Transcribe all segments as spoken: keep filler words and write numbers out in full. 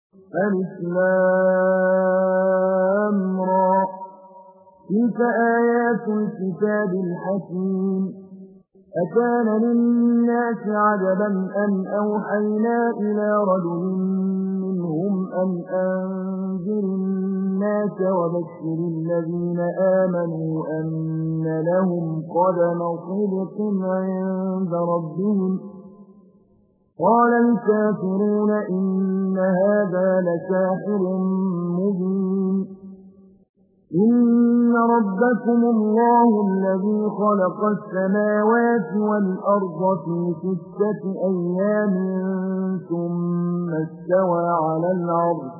ألف لام را تلك آيات الكتاب الحكيم أكان للناس عجبا أن أوحينا إلى رجل منهم أن أنذر الناس وبشر الذين آمنوا أن لهم قدم صدق عند ربهم قال الكافرون إن هذا لساحر مبين إن ربكم الله الذي خلق السماوات والأرض في ستة أيام ثم استوى على العرش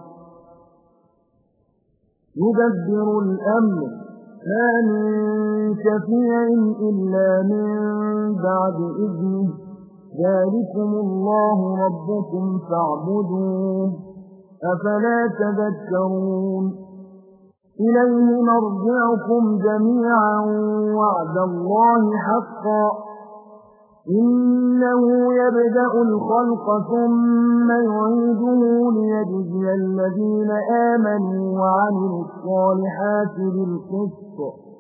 يدبر الأمر ما من شفيع إلا من بعد إذنه ذلكم الله ربكم فاعبدوه أفلا تذكرون إليه مرجعكم جميعا وعد الله حقا إنه يبدأ الخلق ثم يعيده ليجزي الذين آمنوا وعملوا الصالحات بالقسط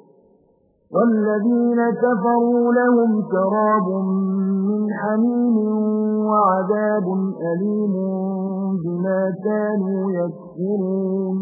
والذين كفروا لهم شراب من حميم وعذاب أليم بما كانوا يكفرون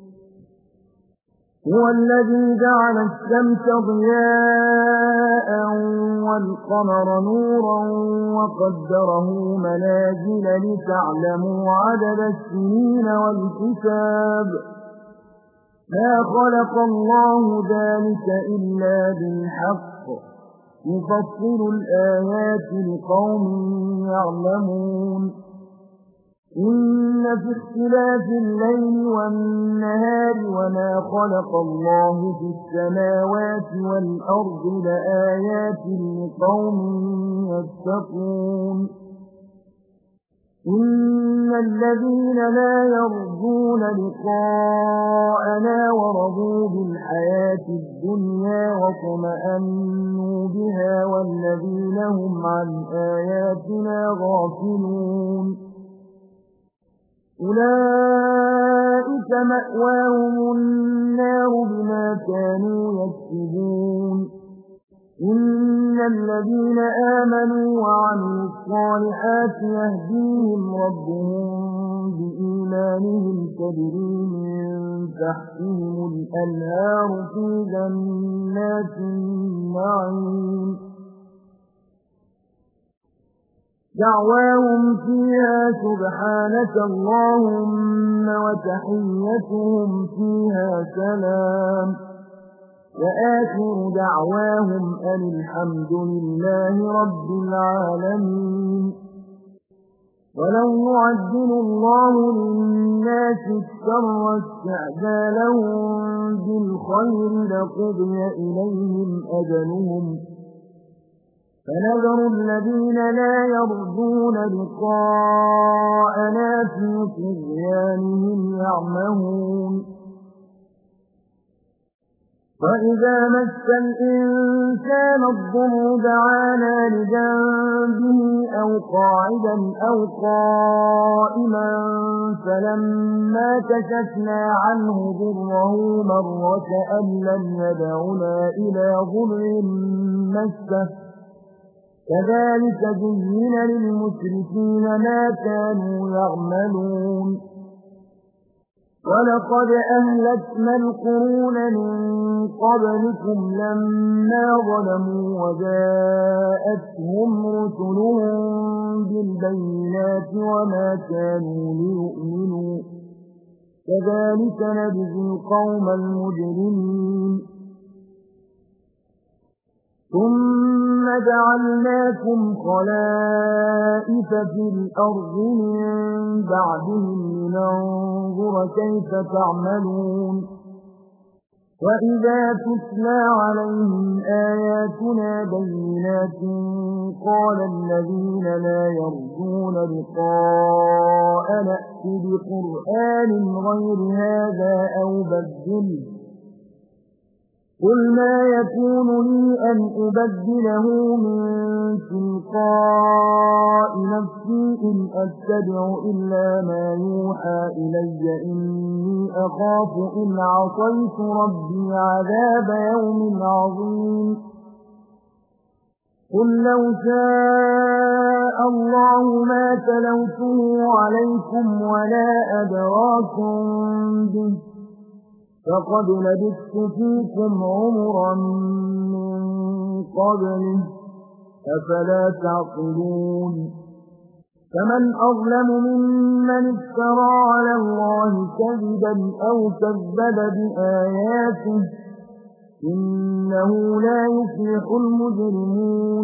هو الذي جعل الشمس ضياء والقمر نورا وقدره منازل لتعلموا عدد السنين والحساب ما خلق الله ذلك إلا بالحق يفصل الآيات لقوم يعلمون إن في اختلاف الليل والنهار وما خلق الله في السماوات والأرض لآيات لقوم يتقون إن الذين لا يرجون لقاءنا ورضوا بالحياة الدنيا وطمأنوا بها والذين هم عن آياتنا غافلون أولئك مأواهم النار بما كانوا يكسبون إن الذين آمنوا وعملوا الصالحات يهديهم ربهم بإيمانهم تجري من تحتهم الأنهار في جنات النعيم دعواهم فيها سبحانك اللهم وتحيتهم فيها سلام وآخر دعواهم أن الحمد لله رب العالمين ولو يعجل الله للناس الشر استعجالهم بالخير لقضي إليهم أجلهم فنذر الذين لا يرجون لقاءنا في طغيانهم يعمهون وإذا مس الإنسان الضر دعانا لجنبه أو قاعدا أو قائما فلما كشفنا عنه ضره مر كأن لم يدعنا إلى ضر مسه كذلك زين للمشركين ما كانوا يعملون ولقد أهلكنا القرون من قبلكم لما ظلموا وجاءتهم رسلهم بالبينات وما كانوا ليؤمنوا كذلك نجزي القوم المجرمين ثم جعلناكم خلائف في الأرض من بعدهم لننظر كيف تعملون وإذا تتلى عليهم آياتنا بينات قال الذين لا يرجون لقاءنا ائت بقرآن غير هذا أو بدله قُلْ مَا يَكُونُ لِي أَنْ أُبَدِّلَهُ مِنْ تِلْقَاءِ نَفْسِي إِنْ أَتَّبِعُ إِلَّا مَا يُوحَى إِلَيَّ إِنِّي أَخَافُ إِنْ عَصَيْتُ رَبِّي عَذَابَ يَوْمٍ عَظِيمٍ قُل لَّوْ شَاءَ اللَّهُ مَا تَلَوْتُهُ عَلَيْكُمْ وَلَا أَدْرَاكُم بِهِ فَقَدْ لَبِثْتُ فِيكُمْ عُمُرًا مِّن قَبْلِهِ أَفَلَا تَعْقِلُونَ فَمَنْ أَظْلَمُ مِمَّنِ افْتَرَىٰ عَلَى اللَّهِ كَذِبًا أَوْ كَذَّبَ بِآيَاتِهِ إِنَّهُ لَا يُفْلِحُ الْمُجْرِمُونَ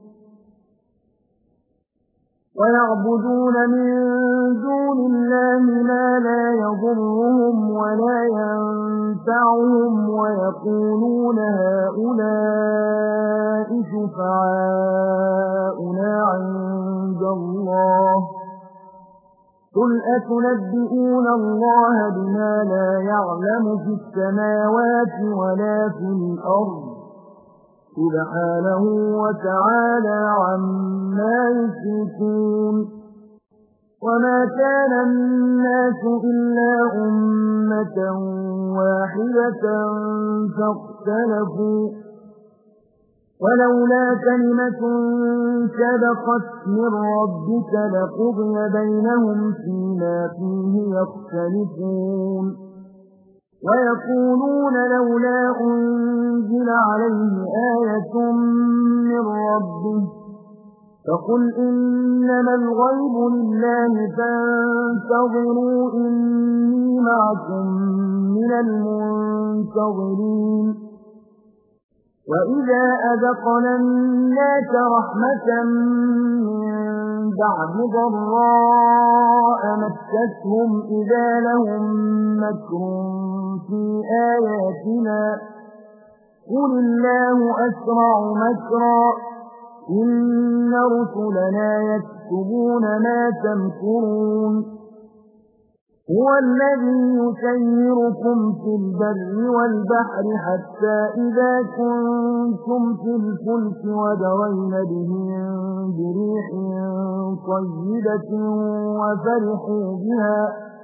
وَيَعْبُدُونَ مِن دُونِ اللَّهِ مَا لَا يَضُرُّهُمْ وَلَا يَنفَعُهُمْ وَيَقُولُونَ هَٰؤُلَاءِ شُفَعَاؤُنَا عِندَ اللَّهِ قُلْ أَتُنَبِّئُونَ اللَّهَ بِمَا لَا يَعْلَمُ فِي السَّمَاوَاتِ وَلَا فِي الْأَرْضِ سُبْحَانَهُ وَتَعَالَى عَمَّا يُشْرِكُونَ وَمَا كَانَ النَّاسُ إِلَّا أُمَّةً وَاحِدَةً فَاخْتَلَفُوا وَلَوْلَا كَلِمَةٌ سَبَقَتْ مِن رَّبِّكَ لَقُضِيَ بَيْنَهُمْ فِيمَا فِيهِ يَخْتَلِفُونَ وَيَقُولُونَ لَوْلَا أُنزِلَ عَلَيْهِ آيَةٌ مِّن رَّبِّهِ فَقُلْ إِنَّمَا الْغَيْبُ لِلَّهِ فَانتَظِرُوا إِنِّي مَعَكُم مِّنَ الْمُنتَظِرِينَ وَإِذَا أَذَقْنَا النَّاسَ رَحْمَةً مِّن بَعْدِ ضَرَّاءَ مَسَّتْهُمْ إِذَا لَهُم مَّكْرٌ فِي آيَاتِنَا قُلِ اللَّهُ أَسْرَعُ مَكْرًا إِنَّ رُسُلَنَا يَكْتُبُونَ مَا تَمْكُرُونَ هُوَ الَّذِي يُسَيِّرُكُمْ فِي الْبَرِّ وَالْبَحْرِ حَتَّى إِذَا كُنتُمْ فِي الْفُلْكِ وَجَرَيْنَ بِهِم بِرِيحٍ طَيِّبَةٍ وَفَرِحُوا بِهَا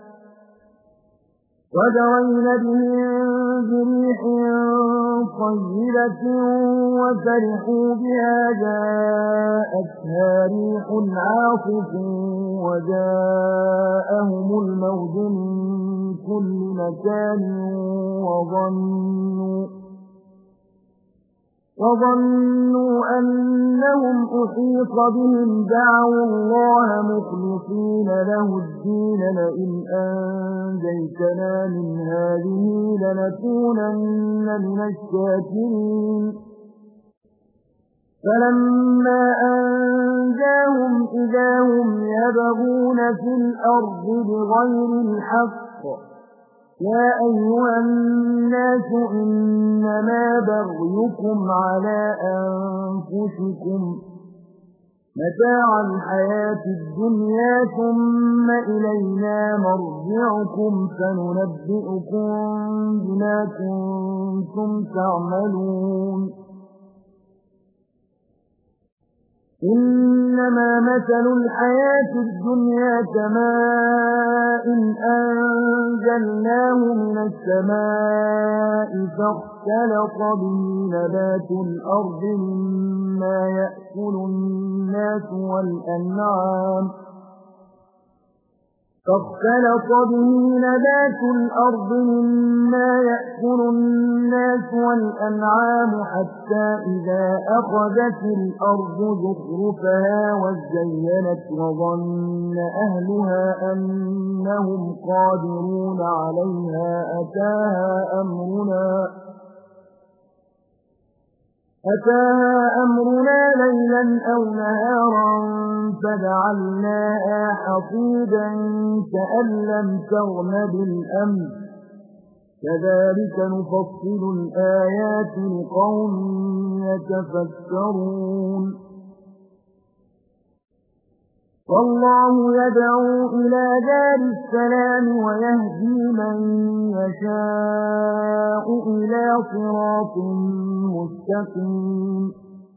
وَجَرَيْنَ بِهِم بِرِيحٍ طَيِّبَةٍ وَفَرِحُوا بِهَا جَاءَتْهَا رِيحٌ عَاصِفٌ وَجَاءَهُمُ الْمَوْجُ مِن كُلِّ مَكَانٍ وَظَنُّوا وَظَنُّوا أَنَّهُمْ أُحِيطَ بِهِمْ دَعَوُا اللَّهَ مُخْلِصِينَ لَهُ الدِّينَ لَئِنْ أَنجَيْتَنَا مِنْ هَٰذِهِ لَنَكُونَنَّ مِنَ الشَّاكِرِينَ فَلَمَّا أَنجَاهُمْ إِذَا هُمْ يَبْغُونَ فِي الْأَرْضِ بِغَيْرِ الْحَقِّ يَا أَيُّهَا النَّاسُ إِنَّمَا بَغْيُكُمْ عَلَىٰ أَنفُسِكُمْ مَتَاعَ الْحَيَاةِ الدُّنْيَا ثُمَّ إِلَيْنَا مَرْجِعُكُمْ فَنُنَبِّئُكُم بِمَا كُنتُمْ تَعْمَلُونَ إِنَّمَا مَثَلُ الْحَيَاةِ الدُّنْيَا كَمَاءٍ أَنزَلْنَاهُ مِنَ السَّمَاءِ فَاخْتَلَطَ بِهِ نَبَاتُ الْأَرْضِ مِمَّا يَأْكُلُ النَّاسُ وَالْأَنْعَامُ فاختلط به نبات الأرض مما يأكل الناس والأنعام حتى إذا أخذت الأرض زخرفها وزينت وظن أهلها أنهم قادرون عليها أتاها أمرنا أتاها أمرنا ليلا أو نهارا فجعلناها حصيدا كأن لم تغن بالأمس كذلك نفصل الآيات لقوم يتفكرون والله يدعو إلى دار السلام ويهدي من يشاء إلى صراط مستقيم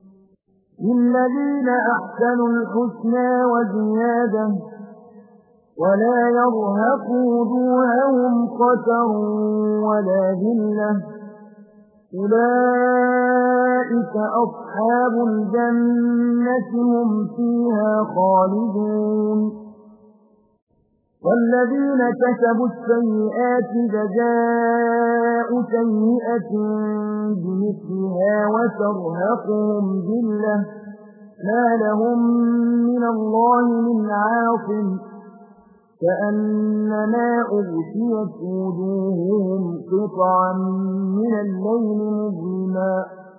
للذين أحسنوا الحسنى وزيادة ولا يرهق وجوههم قتر ولا ذلة أولئك أصحاب الجنة هم فيها خالدون والذين كسبوا السيئات جزاء سيئة بمثلها وترهقهم ذلة ما لهم من الله من عاصم كأنما أغشيت وجوههم قطعا من الليل مظلما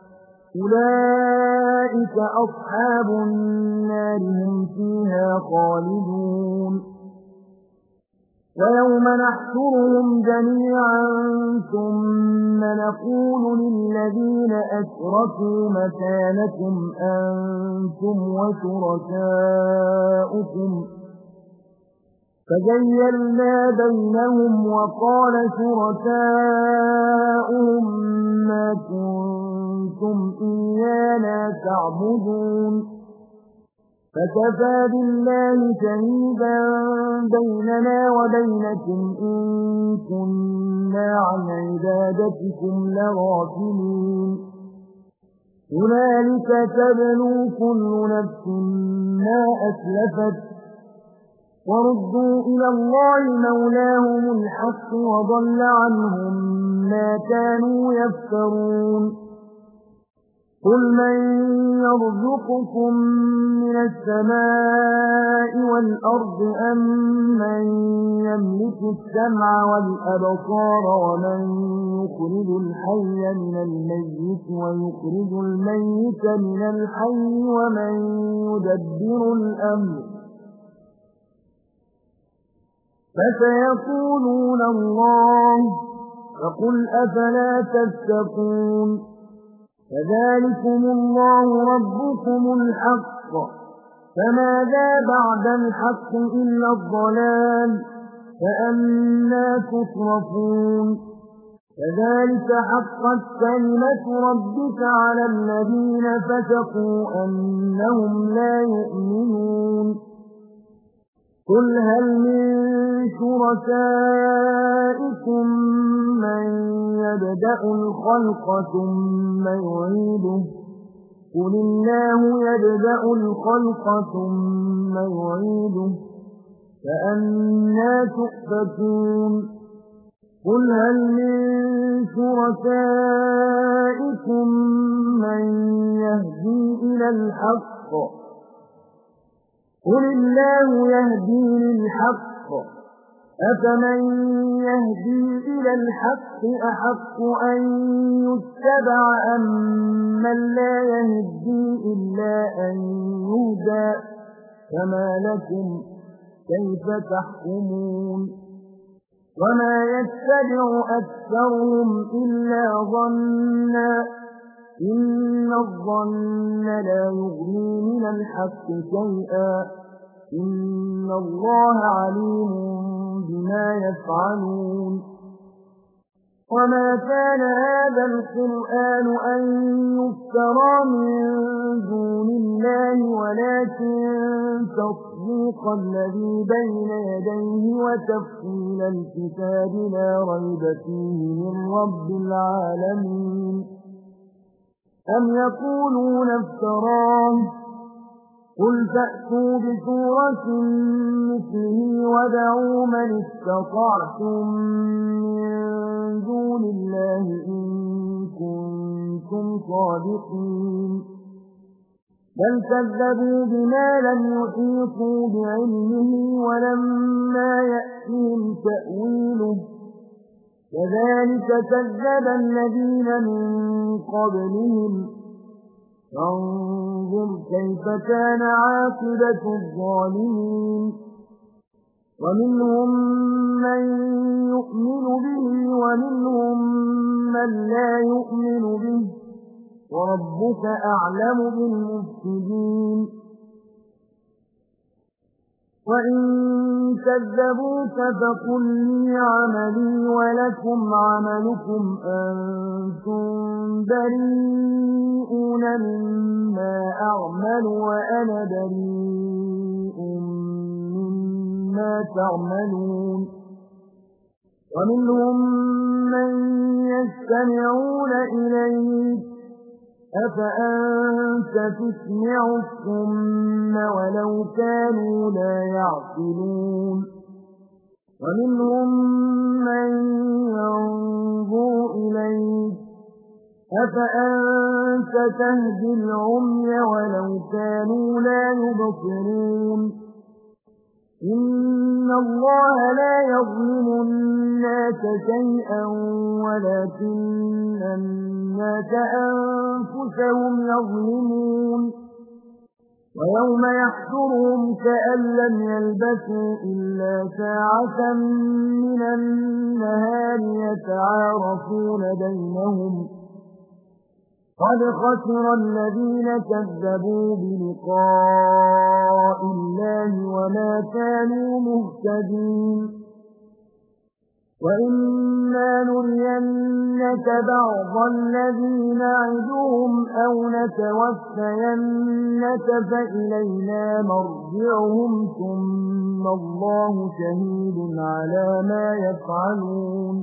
أولئك أصحاب النار هم فيها خالدون ويوم نحشرهم جميعا ثم نقول للذين أشركوا مكانكم أنتم وشركاؤكم فزيّلنا بينهم وقال شركاؤهم ما كنتم إيانا تعبدون فكفى بالله شهيدا بيننا وبينكم إن كنا عن عبادتكم لغافلين هنالك تبلو كل نفس ما أسلفت وردوا إلى الله مولاهم الحق وضل عنهم ما كانوا يفترون قل من يرزقكم من السماء والأرض أم من يملك السمع والأبصار ومن يخرج الحي من الميت ويخرج الميت من الحي ومن يدبر الأمر فسيقولون الله فقل أفلا تتقون فذلكم الله ربكم الحق فماذا بعد الحق إلا الضلال فأنى تصرفون كذلك حقت كلمة ربك على الذين فسقوا أنهم لا يؤمنون قل هل من شركائكم من يبدأ الخلق ثم يعيده قل الله يبدأ الخلق ثم يعيده فأنى تؤفكون قل هل من شركائكم من يهدي إلى الحق قل الله يهدي للحق أفمن يهدي إلى الحق أحق أن يتبع أم من لا يهدي إلا أن يهدى فما لكم كيف تحكمون وما يتبع أكثرهم إلا ظنا إن الظن لا يغني من الحق شيئا إن الله عليم بما يفعلون وما كان هذا القرآن أن يفترى من دون الله ولكن تصديق الذي بين يديه وتفصيل الكتاب لا ريب فيه من رب العالمين أم يقولون افتراه قل فأتوا بسورة مثله وادعوا من استطعتم من دون الله إن كنتم صادقين بل كذبوا بما لم يحيطوا بعلمه ولما يأتهم تأويله كذلك كذب الذين من قبلهم فانظر كيف كان عاقبة الظالمين ومنهم من يؤمن به ومنهم من لا يؤمن به وربك أعلم بالمفسدين وَإِن كَذَّبُوكَ فَقُل لِّي عَمَلِي وَلَكُمْ عَمَلُكُمْ أَنتُم بَرِيئُونَ مِمَّا أَعْمَلُ وَأَنَا بَرِيءٌ مِّمَّا تَعْمَلُونَ وَمِنْهُم مَّن يَسْتَمِعُونَ إِلَيْكَ أَفَأَنتَ تُسْمِعُ الصُّمَّ وَلَوْ كَانُوا لَا يَعْقِلُونَ وَمِنْهُم مَّن يَنظُرُ إِلَيْكَ أَفَأَنتَ تَهْدِي الْعُمْيَ وَلَوْ كَانُوا لَا يُبْصِرُونَ إِنَّ اللَّهَ لَا يَظْلِمُ النَّاسَ شَيْئًا وَلَكِنَّ النَّاسَ أَنفُسَهُمْ يَظْلِمُونَ وَيَوْمَ يَحْشُرُهُمْ كَأَن لَّمْ يَلْبَثُوا إِلَّا سَاعَةً مِّنَ النَّهَارِ يَتَعَارَفُونَ بَيْنَهُمْ قَدْ خَسِرَ الَّذِينَ كَذَّبُوا بِلِقَاءِ اللَّهِ وَمَا كَانُوا مُهْتَدِينَ وَإِمَّا نُرِيَنَّكَ بَعْضَ الَّذِي نَعِدُهُمْ أَوْ نَتَوَفَّيَنَّكَ فَإِلَيْنَا مَرْجِعُهُمْ ثُمَّ اللَّهُ شَهِيدٌ عَلَى مَا يَفْعَلُونَ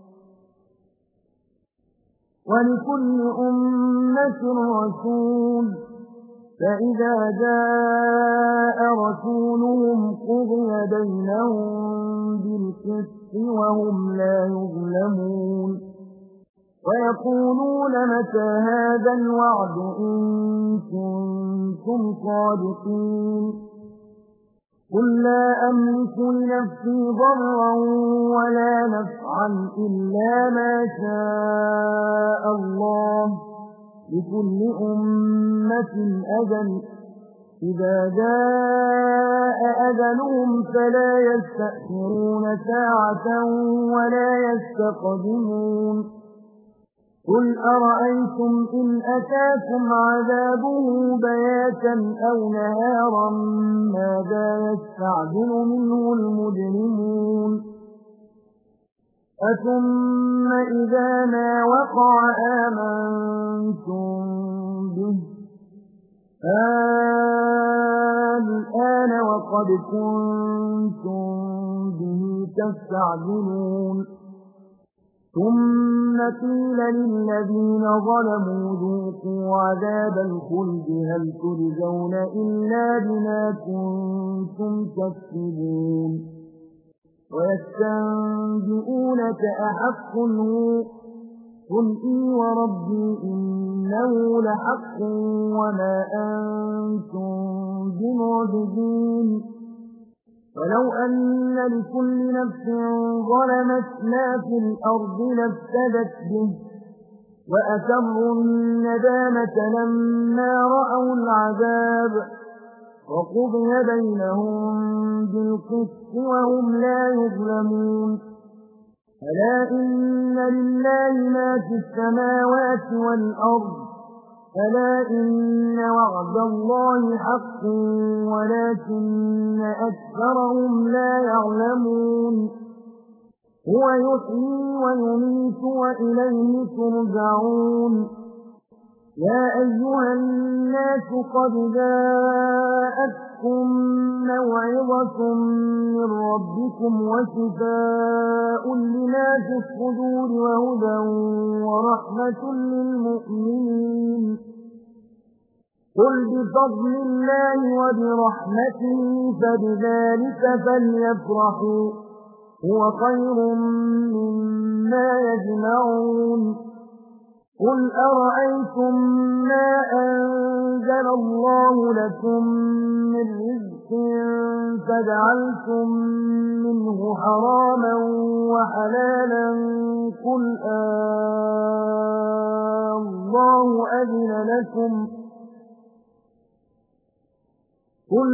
وَلِكُلِّ أُمَّةٍ رَّسُولٌ فَإِذَا جَاءَ رَسُولُهُمْ قُضِيَ بَيْنَهُم بِالْقِسْطِ وَهُمْ لَا يُظْلَمُونَ وَيَقُولُونَ مَتَىٰ هَٰذَا الْوَعْدُ إِن كُنتُمْ صَادِقِينَ قُل لَّا أَمْلِكُ لِنَفْسِي ضَرًّا وَلَا نَفْعًا إِلَّا مَا شَاءَ اللَّهُ لِكُلِّ أُمَّةٍ أَجَلٌ إِذَا جَاءَ أَجَلُهُمْ فَلَا يَسْتَأْخِرُونَ سَاعَةً وَلَا يَسْتَقْدِمُونَ قُلْ أَرَأَيْتُمْ إِنْ أَتَاكُمْ عَذَابُهُ بَيَاتًا أَوْ نَهَارًا مَاذَا يَسْتَعْجِلُ مِنْهُ الْمُجْرِمُونَ أَثُمَّ إِذَا مَا وَقَعَ آمَنتُم بِهِ الْآنَ وَقَدْ كُنتُم بِهِ تَسْتَعْجِلُونَ ثُمَّ قِيلَ لِلَّذِينَ ظَلَمُوا ذُوقُوا عَذَابَ الْخُلْدِ هَلْ تُجْزَوْنَ إِلَّا بِمَا كُنتُمْ تَكْسِبُونَ وَيَسْتَنبِئُونَكَ أَحَقٌّ هُوَ قُلْ إِي وَرَبِّي إِنَّهُ لَحَقٌّ وَمَا أَنتُم بِمُعْجِزِينَ وَلَوْ أَنَّ لِكُلِّ نَفْسٍ ظَلَمَتْ مَا فِي الْأَرْضِ لَافْتَدَتْ بِهِ وَأَسَرُّوا النَّدَامَةَ لَمَّا رَأَوُا الْعَذَابَ وَقُضِيَ بَيْنَهُم بِالْقِسْطِ وَهُمْ لَا يُظْلَمُونَ أَلَا إِنَّ لِلَّهِ مَا فِي السَّمَاوَاتِ وَالْأَرْضِ أَلَا إِنَّ وَعْدَ اللَّهِ حَقٌّ وَلَكِنَّ أَكْثَرَهُمْ لَا يَعْلَمُونَ هُوَ يُحْيِي وَيُمِيتُ وَإِلَيْهِ تُرْجَعُونَ يَا أَيُّهَا النَّاسُ قَدْ جَاءَتْكُم مَّوْعِظَةٌ مِّن رَّبِّكُمْ وَشِفَاءٌ لِّمَا فِي الصُّدُورِ وَهُدًى وَرَحْمَةٌ لِّلْمُؤْمِنِينَ قُلْ بِفَضْلِ اللَّهِ وَبِرَحْمَتِهِ فَبِذَٰلِكَ فَلْيَفْرَحُوا هُوَ خَيْرٌ مِّمَّا يَجْمَعُونَ قُلْ أَرَأَيْتُم مَّا أَنزَلَ اللَّهُ لَكُم مِّن رِّزْقٍ فَجَعَلْتُم مِّنْهُ حَرَامًا وَحَلَالًا قُلْ آللَّهُ أَذِنَ لَكُمْ قُلْ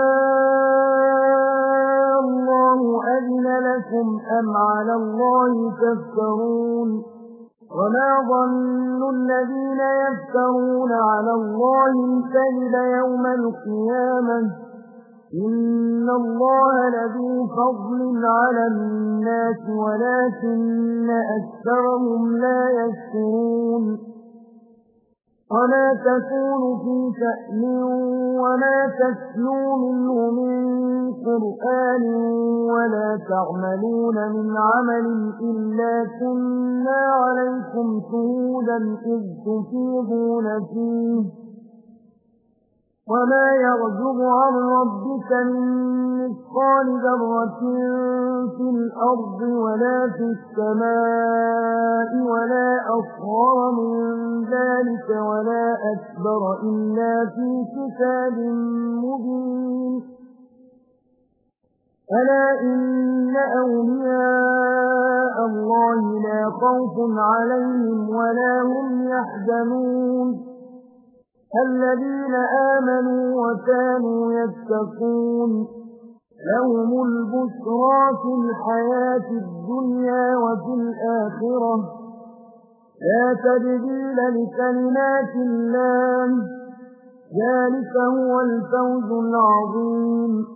آللَّهُ أَذِنَ لَكُمْ أَمْ عَلَى اللَّهِ تَفْتَرُونَ وَمَا ظَنُّ الَّذِينَ يَفْتَرُونَ عَلَى اللَّهِ الْكَذِبَ يَوْمَ الْقِيَامَةِ إن الله لذو فضل على الناس ولكن أكثرهم لا يشكرون وما تكون في شأن وما تتلو منه من قرآن ولا تعملون من عمل إلا كنا عليكم شهودا إذ تفيضون فيه وما يعزب عن ربك من مثقال ذرة في الأرض ولا في السماء ولا أصغر من ذلك ولا أكبر إلا في كتاب مبين ألا إن أولياء الله لا خوف عليهم ولا هم يحزنون الذين آمنوا وكانوا يتقون لهم البشرى في الحياة الدنيا وفي الآخرة لا تبديل لكلمات الله ذلك هو الفوز العظيم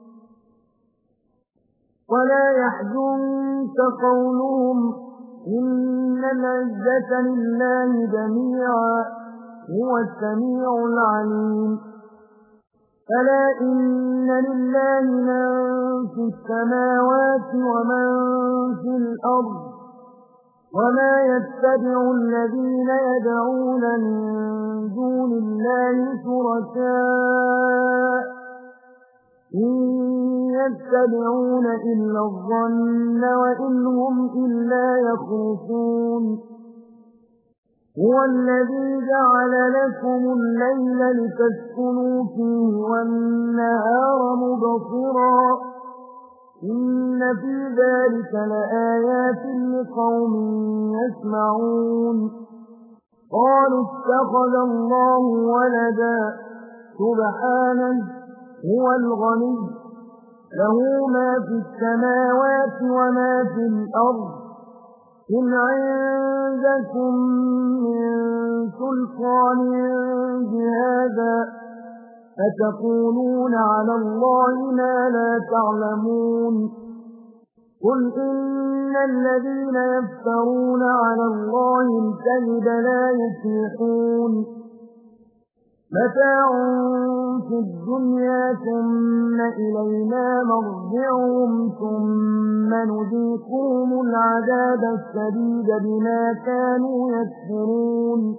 ولا يحزنك قولهم إن العزة لله جميعا هو السميع العليم ألا إن لله من في السماوات ومن في الأرض وما يتبع الذين يدعون من دون الله شركاء إن يتبعون إلا الظن وإن هم إلا يخرصون هو الذي جعل لكم الليل لتسكنوا فيه والنهار مبصرا إن في ذلك لآيات لقوم يسمعون قالوا اتخذ الله ولدا سبحانه هو الغني له ما في السماوات وما في الأرض إن عندكم من سلطان بهذا أتقولون على الله ما لا تعلمون قل إن الذين يفترون على الله الكذب لا يفلحون متاع في الدنيا ثم إلينا مرجعهم ثم نذيقهم العذاب الشديد بما كانوا يكفرون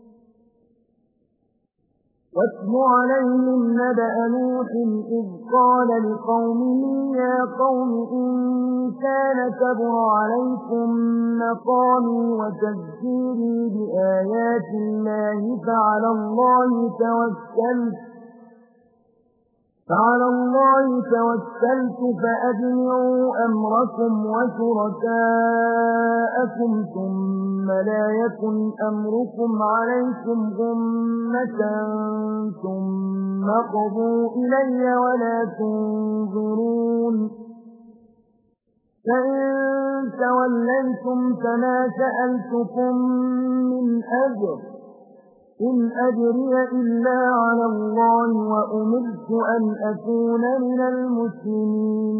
واتل عليهم نبأ نوح إذ قال لقومه يا قوم إن كان كبر عليكم مقامي وتذكيري بآيات الله فعلى الله توكلت فعلى الله توكلت فأجمعوا أمركم وشركاءكم ثم لا يكن أمركم عليكم غمة ثم قضوا إلي ولا تنظرون فإن توليتم فما سألتكم من أجر إن أجري إلا على الله وأمرت أن أكون من المسلمين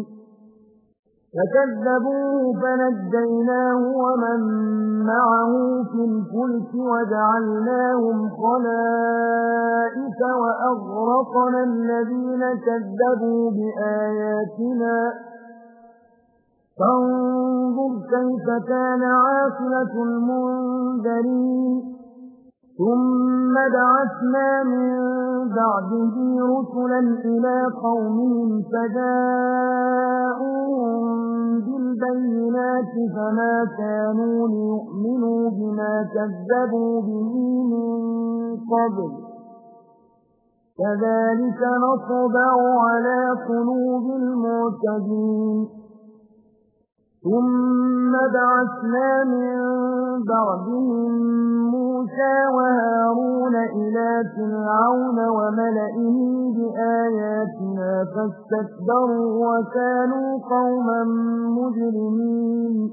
فكذبوه فنجيناه ومن معه في الفلك وجعلناهم خلائف وأغرقنا الذين كذبوا بآياتنا فانظر كيف كان عاقبة المنذرين ثم بعثنا من بعده رسلا إلى قومهم فجاءوهم بالبينات فما كانوا ليؤمنوا بما كذبوا به من قبل كذلك نطبع على قلوب المعتدين ثم بعثنا من بعدهم موسى وهارون إلى فرعون وملئه بآياتنا فاستكبروا وكانوا قوما مجرمين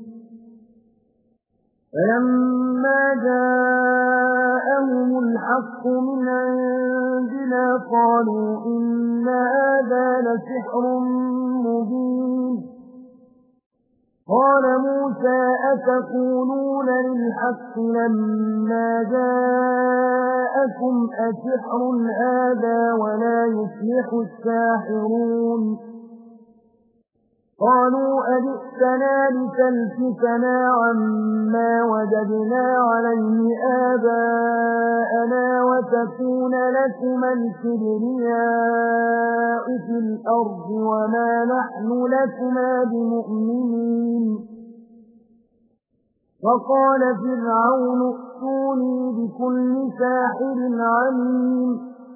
فلما جاءهم الحق من عندنا قالوا إن هذا لسحر مبين قال موسى أتقولون للحق لما جاءكم أسحر هذا ولا يفلح الساحرون قالوا أجئتنا لتلفتنا عما وجدنا عليه آباءنا وتكون لكما الكبرياء في الأرض وما نحن لكما بمؤمنين وقال فرعون ائتوني بكل ساحر عليم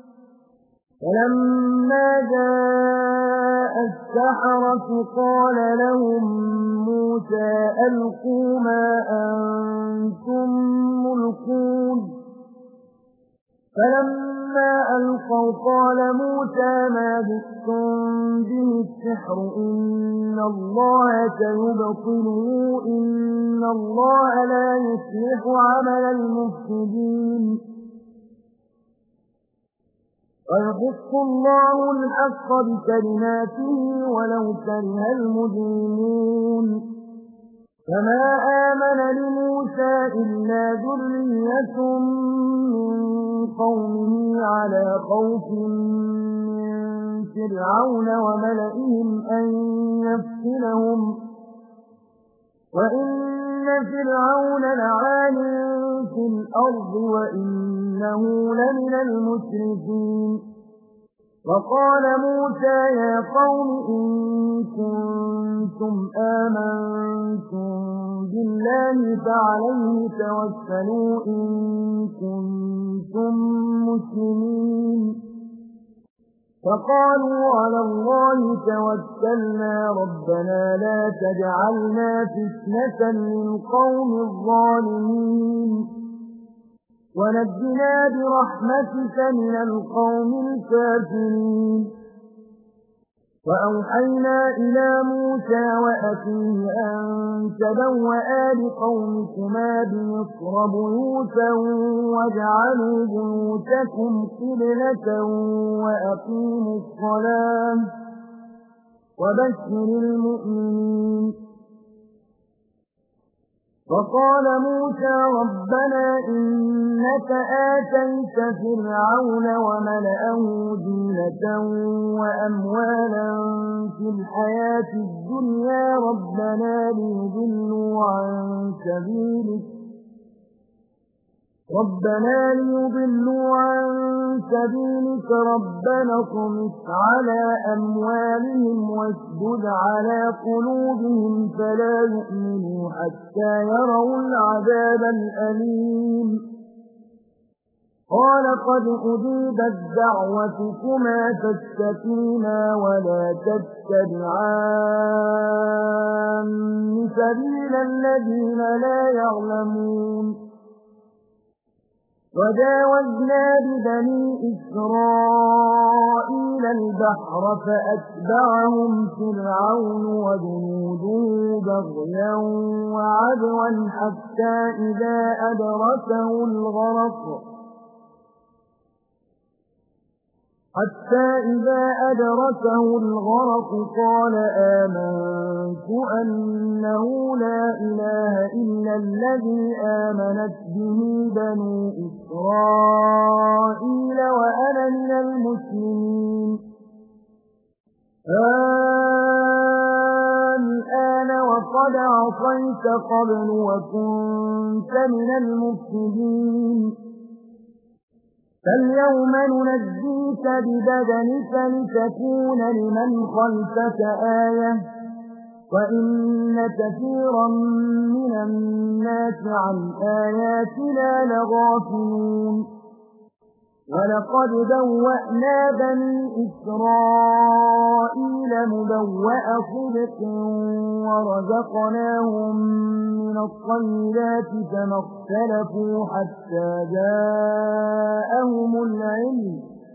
فلما جاء السحرة قال لهم موسى ألقوا ما أنتم ملقون فلما ألقوا قال موسى ما جئتم به السحر إن الله سيبطله إن الله لا يصلح عمل المفسدين ويحق الله الحق بكلماته ولو كره المجرمون فما آمن لموسى إلا ذرية من قومه على خوف من فرعون وملئهم أن يفتنهم وإن فرعون لعال في الأرض وإنه لمن المسرفين وقال موسى يا قوم إن كنتم آمنتم بالله فعليه توكلوا إن كنتم مسلمين فقالوا على الله توكلنا ربنا لا تجعلنا فتنة للقوم الظالمين ونجنا برحمتك من القوم الكافرين وأوحينا إلى موسى وأخيه أن تبوأ لقومكما بمصر بيوتا واجعلوا بيوتكم قبلة وأقيموا الصلاة وبشر المؤمنين وقال موسى ربنا إنك آتيت فرعون وملأه زينة وأموالا في الحياة الدنيا ربنا ليضلوا عن سبيلك ربنا ليضلوا عن سبيلك ربنا اطمس على أموالهم واشدد على قلوبهم فلا يؤمنوا حتى يروا العذاب الأليم قال قد أجيبت دعوتكما فاستقيما ولا تتبعان سبيل الذين لا يعلمون وجاوزنا ببني إسرائيل البحر فأتبعهم فرعون وجنوده بغيا وعدوا حتى إذا أدركه الغرق حتى إذا أدركه الغرق قال آمنت أنه لا إله إلا الذي آمنت به بنو إسرائيل وأنا من المسلمين الآن وقد عصيت قبل وكنت من المفسدين فاليوم ننجيك ببدنك لتكون لمن خلفك آية وإن كثيرا من الناس عن آياتنا لغافلون ولقد بوأنا بني إسرائيل مبوأ صدق ورزقناهم من الطيبات فما اختلفوا حتى جاءهم العلم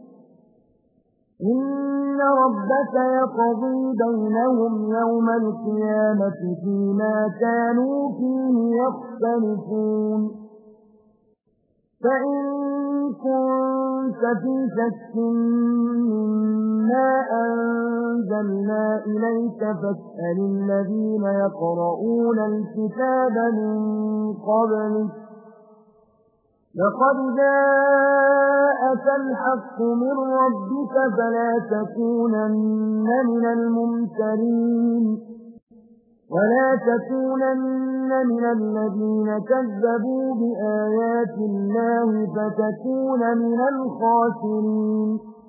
إن ربك يقضي بينهم يوم القيامة فيما كانوا فيه يختلفون فإن كنت في شك مما أنزلنا إليك فاسأل الذين يقرؤون الكتاب من قبلك لقد جاءك الحق من ربك فلا تكونن من الممترين ولا تكونن من الذين كذبوا بآيات الله فتكون من الخاسرين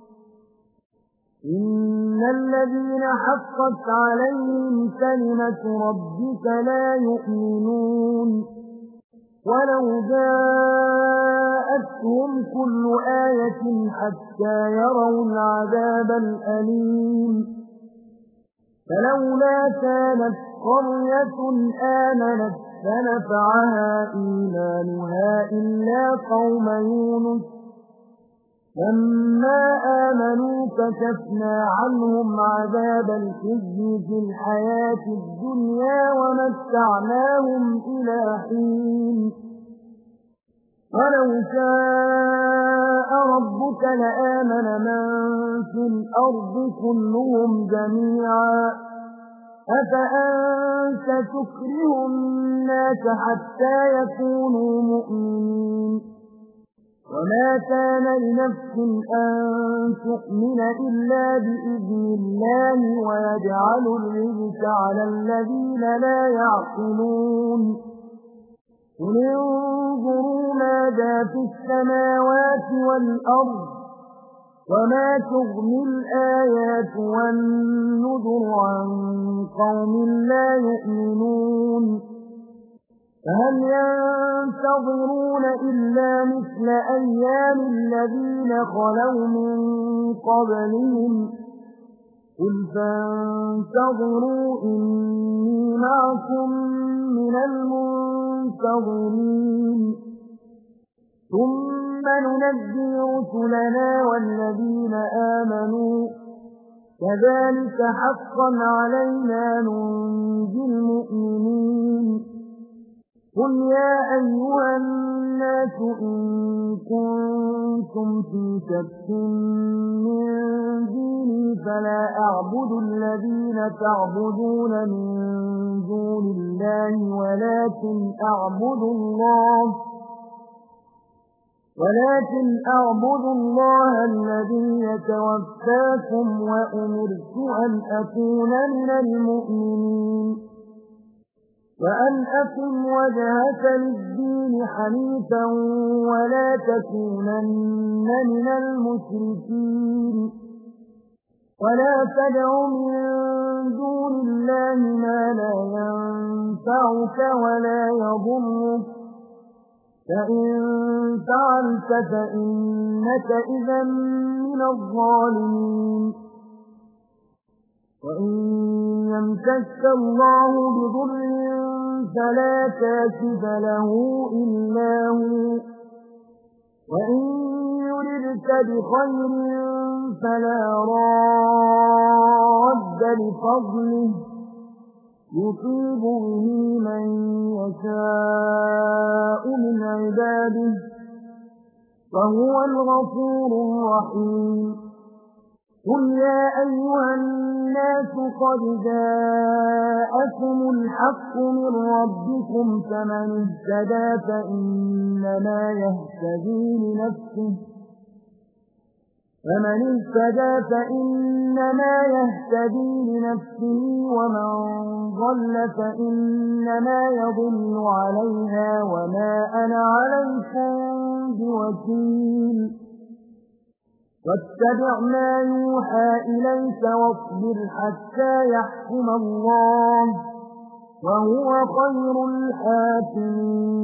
إن الذين حقت عليهم كلمة ربك لا يؤمنون ولو جاءتهم كل آية حتى يروا العذاب الأليم فلولا كانت قرية آمنت فنفعها إيمانها إلا قوم يونس لما آمنوا كشفنا عنهم عذاب الخزي في الحياة الدنيا ومتعناهم إلى حين ولو شاء ربك لآمن من في الأرض كلهم جميعا أفأنت تكره الناس حتى يكونوا مؤمنين وما كان لنفس أن تؤمن إلا بإذن الله ويجعل الرجس على الذين لا يعقلون قل انظروا ماذا في السماوات والأرض وما تغني الآيات والنذر عن قوم لا يؤمنون فهل ينتظرون إلا مثل أيام الذين خلوا من قبلهم قل فانتظروا إني معكم من المنتظرين ثم ننجي رسلنا والذين آمنوا كذلك حقا علينا ننجي المؤمنين قل يا أيها الناس إن كنتم في شك من ديني فلا أعبد الذين تعبدون من دون الله ولكن أعبد الله ولكن أعبد الله الذي يتوفاكم وأمرت أن أكون من المؤمنين وأن أقم وجهك للدين حنيفا ولا تكونن من المشركين ولا تدع من دون الله ما لا ينفعك ولا يضرك فإن فعلت فإنك إذا من الظالمين وإن يمسك الله بضر فلا كاشف له إلا هو وإن يردك بخير فلا راد لفضله يصيب به من يشاء من عباده وهو الغفور الرحيم قل يا أيها الناس قد جاءكم الحق من ربكم فمن اهتدى فإنما يهتدي لنفسه فمن اهتدى فإنما يهتدي لنفسه ومن ضل فإنما يضل عليها وما أنا عليكم بوكيل واتبع ما يوحى إليك واصبر حتى يحكم الله وهو خير الحاكمين